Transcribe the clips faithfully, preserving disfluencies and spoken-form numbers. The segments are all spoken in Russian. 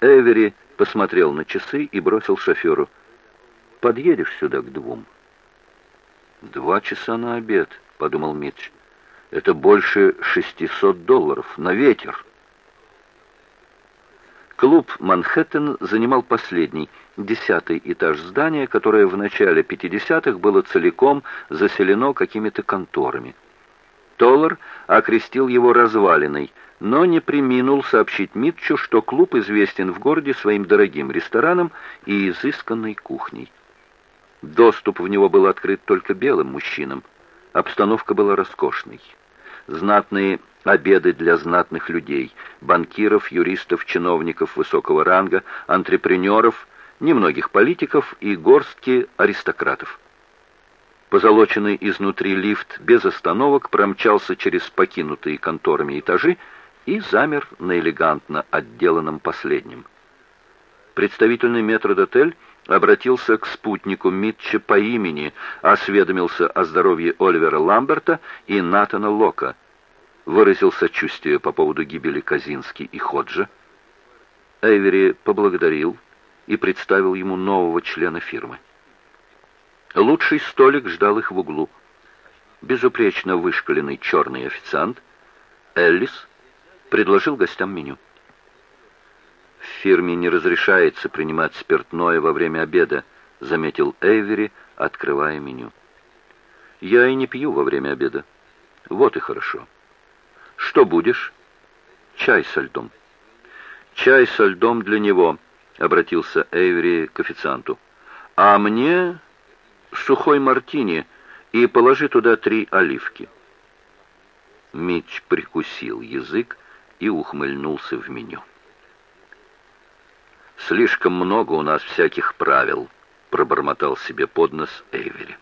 Эвери посмотрел на часы и бросил шоферу: «Подъедешь сюда к двум». «Два часа на обед», — подумал Митч. «Это больше шестисот долларов на ветер». Клуб «Манхэттен» занимал последний, десятый этаж здания, которое в начале пятидесятых было целиком заселено какими-то конторами. Толлар окрестил его развалиной, но не преминул сообщить Митчу, что клуб известен в городе своим дорогим рестораном и изысканной кухней. Доступ в него был открыт только белым мужчинам. Обстановка была роскошной. Знатные обеды для знатных людей, банкиров, юристов, чиновников высокого ранга, антрепренеров, немногих политиков и горстки аристократов. Позолоченный изнутри лифт без остановок промчался через покинутые конторами этажи и замер на элегантно отделанном последнем. Представительный метрдотель обратился к спутнику Митча по имени, осведомился о здоровье Оливера Ламберта и Натана Лока, выразил сочувствие по поводу гибели Казински и Ходжа. Эвери поблагодарил и представил ему нового члена фирмы. Лучший столик ждал их в углу. Безупречно вышкаленный черный официант Эллис предложил гостям меню. «В фирме не разрешается принимать спиртное во время обеда», — заметил Эйвери, открывая меню. «Я и не пью во время обеда». «Вот и хорошо». «Что будешь?» «Чай со льдом». «Чай со льдом для него», — обратился Эйвери к официанту. «А мне сухой мартини и положи туда три оливки». Митч прикусил язык и ухмыльнулся в меню. «Слишком много у нас всяких правил», — пробормотал себе под нос Эйвери.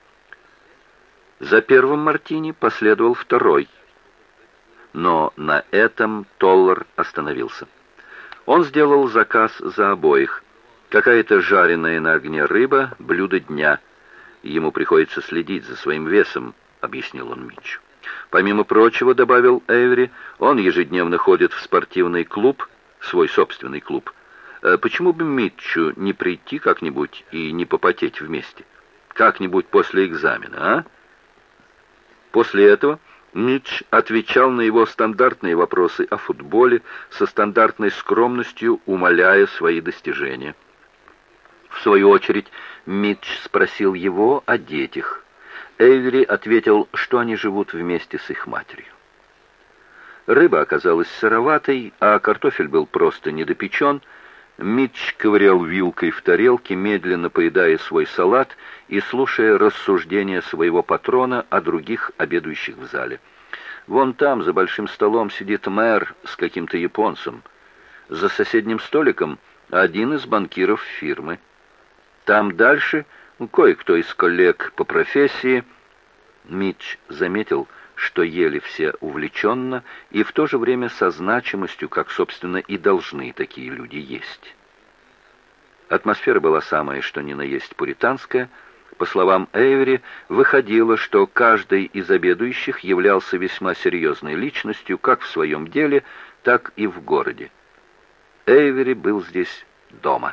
За первым мартини последовал второй, но на этом Толлар остановился. Он сделал заказ за обоих. Какая-то жареная на огне рыба, блюдо дня. Ему приходится следить за своим весом, объяснил он Митчу. Помимо прочего, добавил Эйвери, он ежедневно ходит в спортивный клуб, свой собственный клуб. Почему бы Митчу не прийти как-нибудь и не попотеть вместе? Как-нибудь после экзамена, а? После этого Митч отвечал на его стандартные вопросы о футболе со стандартной скромностью, умаляя свои достижения. В свою очередь, Митч спросил его о детях. Эйвери ответил, что они живут вместе с их матерью. Рыба оказалась сыроватой, а картофель был просто недопечен. Митч ковырял вилкой в тарелке, медленно поедая свой салат и слушая рассуждения своего патрона о других обедающих в зале. Вон там, за большим столом, сидит мэр с каким-то японцем. За соседним столиком один из банкиров фирмы. Там дальше кое-кто из коллег по профессии. Митч заметил, что ели все увлеченно и в то же время со значимостью, как, собственно, и должны такие люди есть. Атмосфера была самая, что ни на есть пуританская. По словам Эйвери, выходило, что каждый из обедающих являлся весьма серьезной личностью как в своем деле, так и в городе. Эйвери был здесь дома.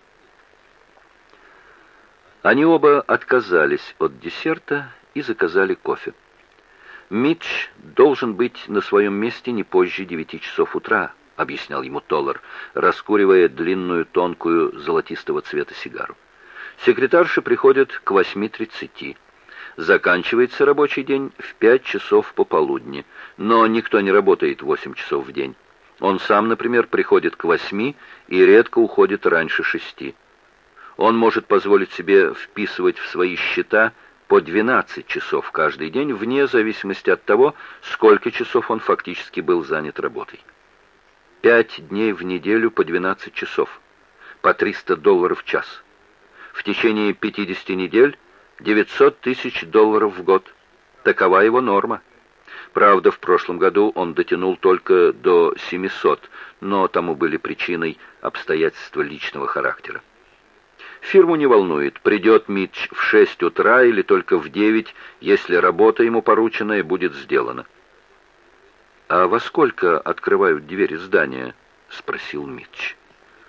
Они оба отказались от десерта и заказали кофе. «Митч должен быть на своем месте не позже девяти часов утра», — объяснял ему Толлар, раскуривая длинную, тонкую, золотистого цвета сигару. «Секретарши приходят к восьми тридцати. Заканчивается рабочий день в пять часов пополудни, но никто не работает восемь часов в день. Он сам, например, приходит к восьми и редко уходит раньше шести. Он может позволить себе вписывать в свои счета по двенадцать часов каждый день, вне зависимости от того, сколько часов он фактически был занят работой. Пять дней в неделю по двенадцать часов, по триста долларов в час. В течение пятидесяти недель девятьсот тысяч долларов в год. Такова его норма. Правда, в прошлом году он дотянул только до семисот, но тому были причиной обстоятельства личного характера. Фирму не волнует, придет Митч в шесть утра или только в девять, если работа ему порученная будет сделана. «А во сколько открывают двери здания?» — спросил Митч.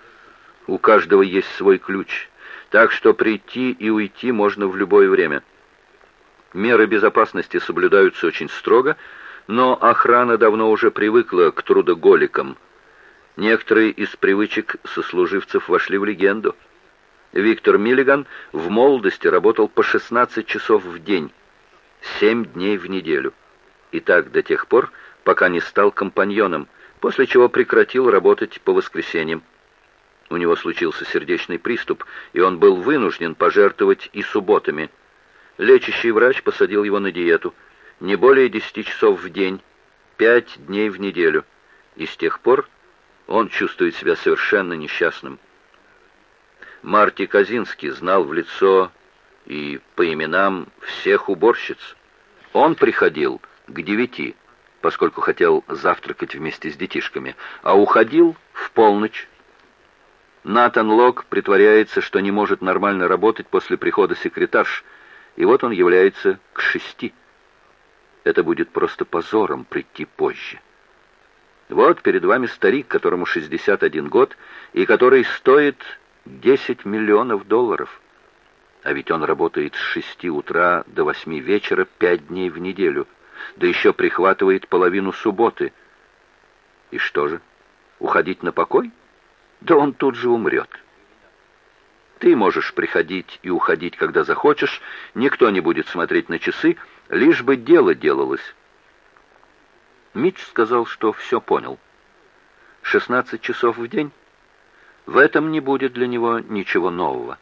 У каждого есть свой ключ, так что прийти и уйти можно в любое время. Меры безопасности соблюдаются очень строго, но охрана давно уже привыкла к трудоголикам. Некоторые из привычек сослуживцев вошли в легенду. Виктор Миллиган в молодости работал по шестнадцать часов в день, семь дней в неделю. И так до тех пор, пока не стал компаньоном, после чего прекратил работать по воскресеньям. У него случился сердечный приступ, и он был вынужден пожертвовать и субботами. Лечащий врач посадил его на диету. Не более десяти часов в день, пять дней в неделю. И с тех пор он чувствует себя совершенно несчастным. Марти Казинский знал в лицо и по именам всех уборщиц. Он приходил к девяти, поскольку хотел завтракать вместе с детишками, а уходил в полночь. Натан Лок притворяется, что не может нормально работать после прихода секретарш, и вот он является к шести. Это будет просто позором прийти позже. Вот перед вами старик, которому шестьдесят один год, и который стоит десять миллионов долларов. А ведь он работает с шести утра до восьми вечера пять дней в неделю, да еще прихватывает половину субботы. И что же, уходить на покой? Да он тут же умрет. Ты можешь приходить и уходить, когда захочешь, никто не будет смотреть на часы, лишь бы дело делалось. Митч сказал, что все понял. шестнадцать часов в день? В этом не будет для него ничего нового.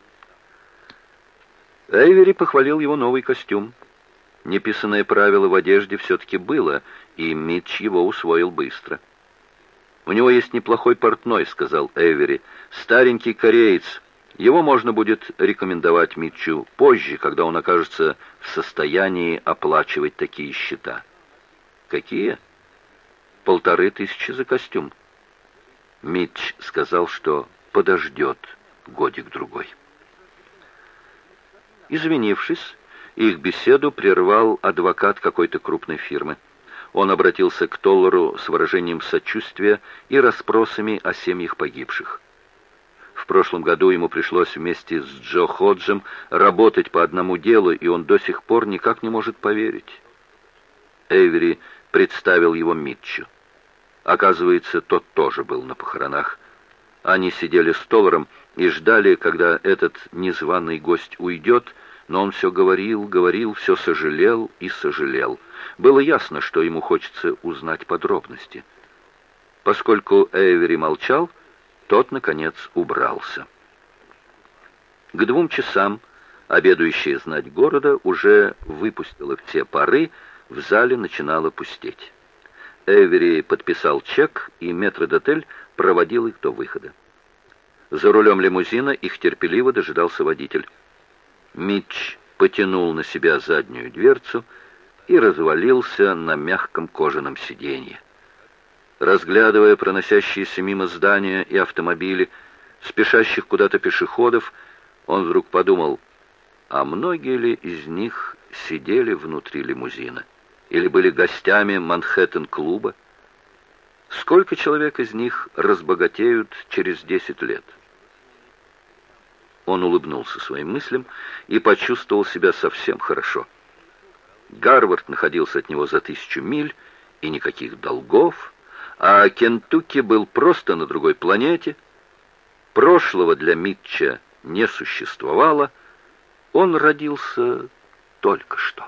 Эйвери похвалил его новый костюм. Неписанное правило в одежде все-таки было, и Митч его усвоил быстро. «У него есть неплохой портной», — сказал Эйвери, — «старенький кореец. Его можно будет рекомендовать Митчу позже, когда он окажется в состоянии оплачивать такие счета». «Какие?» «Полторы тысячи за костюм». Митч сказал, что подождет годик-другой. Извинившись, их беседу прервал адвокат какой-то крупной фирмы. Он обратился к Толлеру с выражением сочувствия и расспросами о семьях погибших. В прошлом году ему пришлось вместе с Джо Ходжем работать по одному делу, и он до сих пор никак не может поверить. Эйвери представил его Митчу. Оказывается, тот тоже был на похоронах. Они сидели с Толлером и ждали, когда этот незваный гость уйдет, но он все говорил, говорил, все сожалел и сожалел. Было ясно, что ему хочется узнать подробности. Поскольку Эйвери молчал, тот, наконец, убрался. К двум часам обедающая знать города уже выпустила все пары, в зале начинало пустеть. Эйвери подписал чек, и метрдотель проводил их до выхода. За рулем лимузина их терпеливо дожидался водитель. Митч потянул на себя заднюю дверцу и развалился на мягком кожаном сиденье. Разглядывая проносящиеся мимо здания и автомобили, спешащих куда-то пешеходов, он вдруг подумал, а многие ли из них сидели внутри лимузина или были гостями Манхэттен-клуба? Сколько человек из них разбогатеют через десять лет? Он улыбнулся своим мыслям и почувствовал себя совсем хорошо. Гарвард находился от него за тысячу миль, и никаких долгов, а Кентукки был просто на другой планете. Прошлого для Митча не существовало, он родился только что.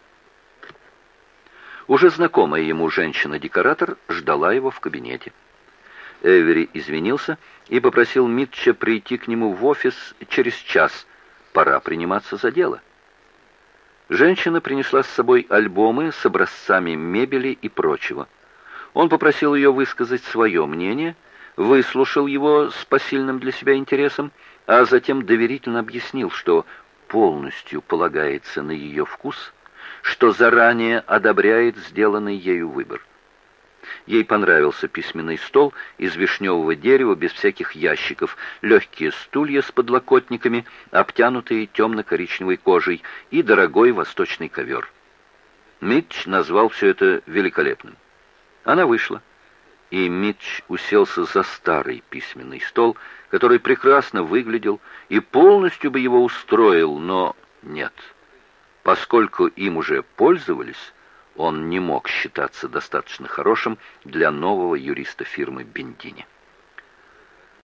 Уже знакомая ему женщина-декоратор ждала его в кабинете. Эйвери извинился и попросил Митча прийти к нему в офис через час. Пора приниматься за дело. Женщина принесла с собой альбомы с образцами мебели и прочего. Он попросил ее высказать свое мнение, выслушал его с посильным для себя интересом, а затем доверительно объяснил, что полностью полагается на ее вкус, что заранее одобряет сделанный ею выбор. Ей понравился письменный стол из вишневого дерева без всяких ящиков, легкие стулья с подлокотниками, обтянутые темно-коричневой кожей, и дорогой восточный ковер. Митч назвал все это великолепным. Она вышла. и Митч уселся за старый письменный стол, который прекрасно выглядел и полностью бы его устроил, но нет. Поскольку им уже пользовались, он не мог считаться достаточно хорошим для нового юриста фирмы Бендини.